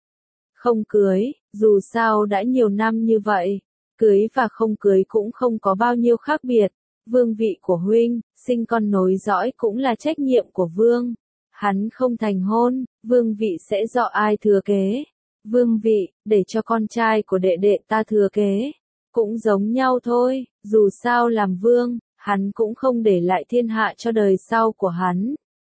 Không cưới, dù sao đã nhiều năm như vậy, cưới và không cưới cũng không có bao nhiêu khác biệt. Vương vị của huynh, sinh con nối dõi cũng là trách nhiệm của vương. Hắn không thành hôn, vương vị sẽ do ai thừa kế? Vương vị, để cho con trai của đệ đệ ta thừa kế. Cũng giống nhau thôi, dù sao làm vương, hắn cũng không để lại thiên hạ cho đời sau của hắn.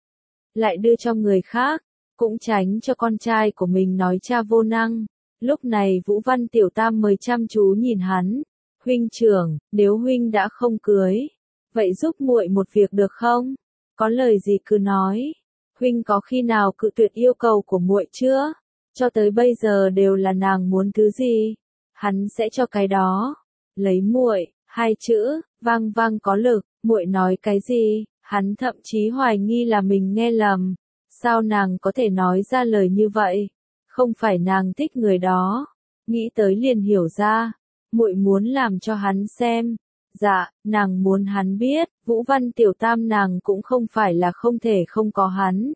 Lại đưa cho người khác, cũng tránh cho con trai của mình nói cha vô năng. Lúc này Vũ Văn Tiểu Tam mới chăm chú nhìn hắn. Huynh trưởng, nếu huynh đã không cưới, vậy giúp muội một việc được không? Có lời gì cứ nói. Huynh có khi nào cự tuyệt yêu cầu của muội chưa? Cho tới bây giờ đều là nàng muốn thứ gì, hắn sẽ cho cái đó. Lấy muội, hai chữ, vang vang có lực, muội nói cái gì? Hắn thậm chí hoài nghi là mình nghe lầm. Sao nàng có thể nói ra lời như vậy? Không phải nàng thích người đó. Nghĩ tới liền hiểu ra. Muội muốn làm cho hắn xem. Dạ, nàng muốn hắn biết, Vũ Văn Tiểu Tam nàng cũng không phải là không thể không có hắn.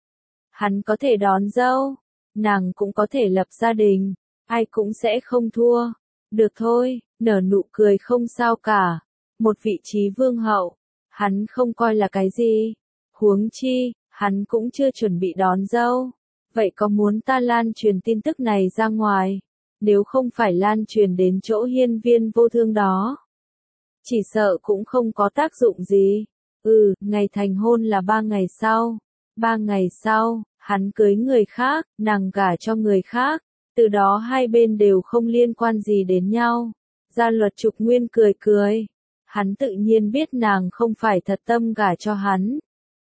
Hắn có thể đón dâu, nàng cũng có thể lập gia đình, ai cũng sẽ không thua. Được thôi, nở nụ cười không sao cả. Một vị trí vương hậu, hắn không coi là cái gì. Huống chi, hắn cũng chưa chuẩn bị đón dâu. Vậy có muốn ta lan truyền tin tức này ra ngoài? Nếu không phải lan truyền đến chỗ hiên viên vô thương đó, chỉ sợ cũng không có tác dụng gì. Ngày thành hôn là 3 ngày sau. 3 ngày sau, hắn cưới người khác, nàng gả cho người khác. Từ đó hai bên đều không liên quan gì đến nhau. Gia Luật Trục Nguyên cười cười. Hắn tự nhiên biết nàng không phải thật tâm gả cho hắn.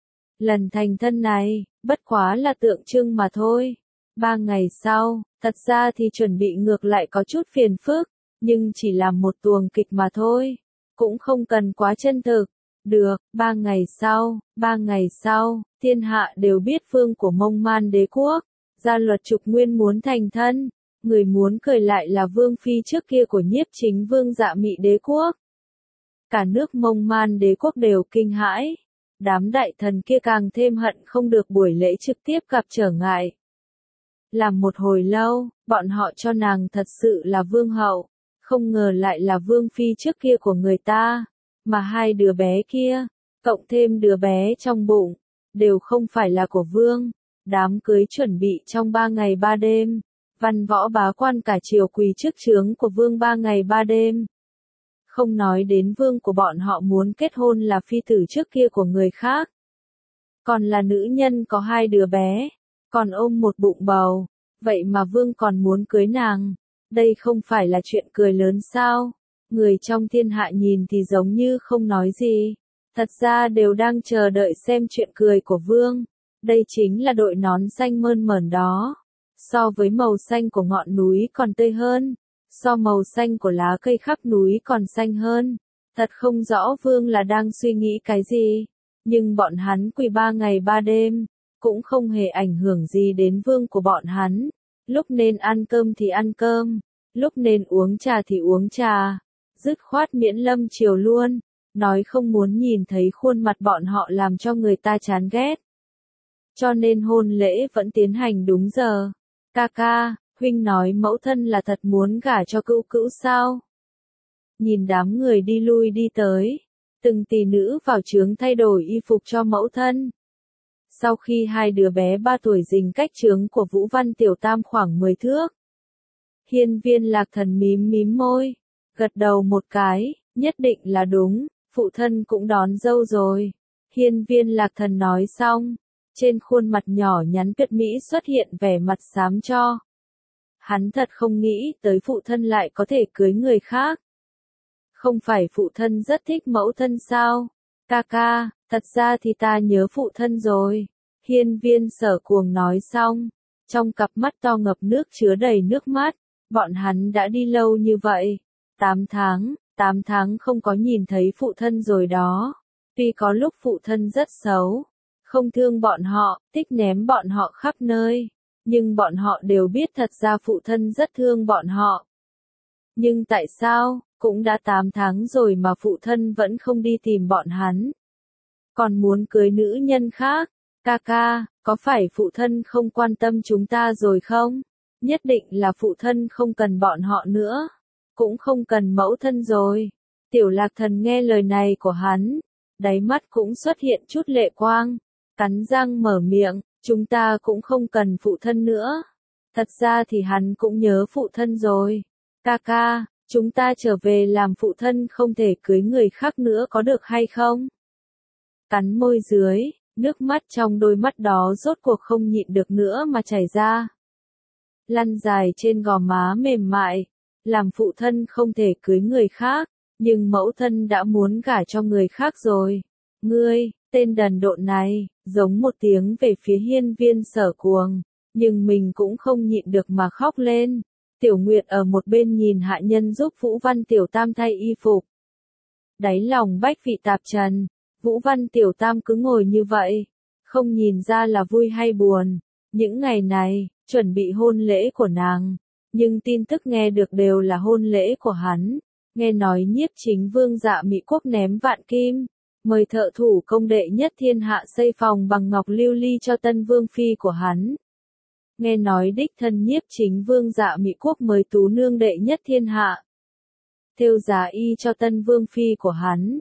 Lần thành thân này, bất quá là tượng trưng mà thôi. 3 ngày sau, thật ra thì chuẩn bị ngược lại có chút phiền phức, nhưng chỉ là một tuồng kịch mà thôi. Cũng không cần quá chân thực. Được, 3 ngày sau, thiên hạ đều biết vương của Mông Man đế quốc. Gia Luật Trục Nguyên muốn thành thân, người muốn cười lại là vương phi trước kia của Nhiếp Chính Vương Dạ Mị đế quốc. Cả nước Mông Man đế quốc đều kinh hãi. Đám đại thần kia càng thêm hận không được buổi lễ trực tiếp gặp trở ngại. Làm một hồi lâu, bọn họ cho nàng thật sự là vương hậu, không ngờ lại là vương phi trước kia của người ta, mà hai đứa bé kia, cộng thêm đứa bé trong bụng, đều không phải là của vương. Đám cưới chuẩn bị trong 3 ngày 3 đêm, văn võ bá quan cả triều quỳ trước trướng của vương 3 ngày 3 đêm. Không nói đến vương của bọn họ muốn kết hôn là phi tử trước kia của người khác, còn là nữ nhân có 2 đứa bé, còn ôm một bụng bầu, vậy mà vương còn muốn cưới nàng. Đây không phải là chuyện cười lớn sao? Người trong thiên hạ nhìn thì giống như không nói gì, thật ra đều đang chờ đợi xem chuyện cười của vương. Đây chính là đội nón xanh mơn mởn đó. So với màu xanh của ngọn núi còn tươi hơn, so màu xanh của lá cây khắp núi còn xanh hơn. Thật không rõ vương là đang suy nghĩ cái gì, nhưng bọn hắn quỳ 3 ngày 3 đêm, cũng không hề ảnh hưởng gì đến vương của bọn hắn. Lúc nên ăn cơm thì ăn cơm, lúc nên uống trà thì uống trà, dứt khoát miễn lâm chiều luôn, nói không muốn nhìn thấy khuôn mặt bọn họ làm cho người ta chán ghét. Cho nên hôn lễ vẫn tiến hành đúng giờ. Ca, huynh nói mẫu thân là thật muốn gả cho cữu cữu sao? Nhìn đám người đi lui đi tới, từng tỷ nữ vào trướng thay đổi y phục cho mẫu thân. Sau khi hai đứa bé 3 tuổi rình cách trướng của Vũ Văn Tiểu Tam khoảng 10 thước, hiên viên Lạc Thần mím mím môi, gật đầu một cái, nhất định là đúng, phụ thân cũng đón dâu rồi. Hiên viên Lạc Thần nói xong, trên khuôn mặt nhỏ nhắn tuyệt mỹ xuất hiện vẻ mặt xám cho. Hắn thật không nghĩ tới phụ thân lại có thể cưới người khác. Không phải phụ thân rất thích mẫu thân sao? Ca, thật ra thì ta nhớ phụ thân rồi. Hiên viên Sở Cuồng nói xong, trong cặp mắt to ngập nước chứa đầy nước mắt. Bọn hắn đã đi lâu như vậy, 8 tháng không có nhìn thấy phụ thân rồi đó. Tuy có lúc phụ thân rất xấu, không thương bọn họ, thích ném bọn họ khắp nơi, nhưng bọn họ đều biết thật ra phụ thân rất thương bọn họ. Nhưng tại sao, Cũng đã 8 tháng rồi mà phụ thân vẫn không đi tìm bọn hắn. Còn muốn cưới nữ nhân khác. Ca, có phải phụ thân không quan tâm chúng ta rồi không? Nhất định là phụ thân không cần bọn họ nữa. Cũng không cần mẫu thân rồi. Tiểu Lạc Thần nghe lời này của hắn. Đáy mắt cũng xuất hiện chút lệ quang. Cắn răng mở miệng, chúng ta cũng không cần phụ thân nữa. Thật ra thì hắn cũng nhớ phụ thân rồi. Ca, chúng ta trở về làm phụ thân không thể cưới người khác nữa có được hay không? Cắn môi dưới, nước mắt trong đôi mắt đó rốt cuộc không nhịn được nữa mà chảy ra. Lăn dài trên gò má mềm mại, làm phụ thân không thể cưới người khác, nhưng mẫu thân đã muốn gả cho người khác rồi. Ngươi, tên đần độn này, giống một tiếng về phía Hiên Viên Sở Cuồng, nhưng mình cũng không nhịn được mà khóc lên. Tiểu Nguyệt ở một bên nhìn hạ nhân giúp Vũ Văn Tiểu Tam thay y phục. Đáy lòng bách vị tạp trần, Vũ Văn Tiểu Tam cứ ngồi như vậy, không nhìn ra là vui hay buồn. Những ngày này, chuẩn bị hôn lễ của nàng, nhưng tin tức nghe được đều là hôn lễ của hắn. Nghe nói Nhiếp Chính Vương Dạ Mị Quốc ném vạn kim, mời thợ thủ công đệ nhất thiên hạ xây phòng bằng ngọc lưu ly cho tân vương phi của hắn. Nghe nói đích thân Nhiếp Chính Vương Dạ Mị Quốc mời tú nương đệ nhất thiên hạ thêu giá y cho tân vương phi của hắn.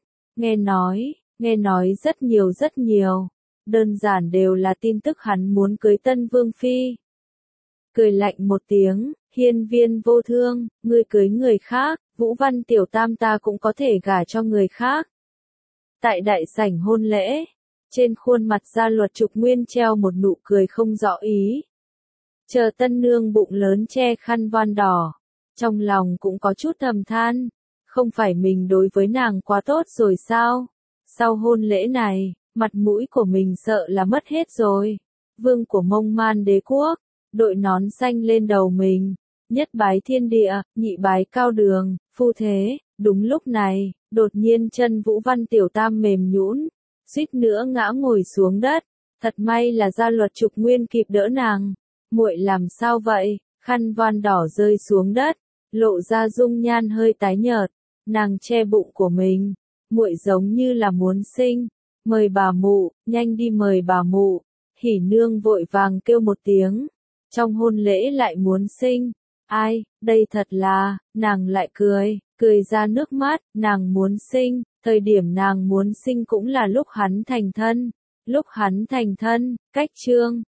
Nghe nói rất nhiều, đơn giản đều là tin tức hắn muốn cưới tân vương phi. Cười lạnh một tiếng, Hiên Viên Vô Thương, ngươi cưới người khác, Vũ Văn Tiểu Tam ta cũng có thể gả cho người khác. Tại đại sảnh hôn lễ, trên khuôn mặt Gia Luật Trục Nguyên treo một nụ cười không rõ ý. Chờ tân nương bụng lớn che khăn voan đỏ, trong lòng cũng có chút thầm than, không phải mình đối với nàng quá tốt rồi sao? Sau hôn lễ này, mặt mũi của mình sợ là mất hết rồi. Vương của Mông Man Đế quốc, đội nón xanh lên đầu mình, nhất bái thiên địa, nhị bái cao đường, phu thế. Đúng lúc này, đột nhiên chân Vũ Văn Tiểu Tam mềm nhũn, suýt nữa ngã ngồi xuống đất. Thật may là Gia Luật Trục Nguyên kịp đỡ nàng. Muội làm sao vậy? Khăn voan đỏ rơi xuống đất, lộ ra dung nhan hơi tái nhợt. Nàng che bụng của mình, muội giống như là muốn sinh. Mời bà mụ, nhanh đi mời bà mụ. Hỉ nương vội vàng kêu một tiếng. Trong hôn lễ lại muốn sinh. Ai, đây thật là, nàng lại cười ra nước mắt. Nàng muốn sinh, thời điểm nàng muốn sinh cũng là lúc hắn thành thân. Lúc hắn thành thân, cách chương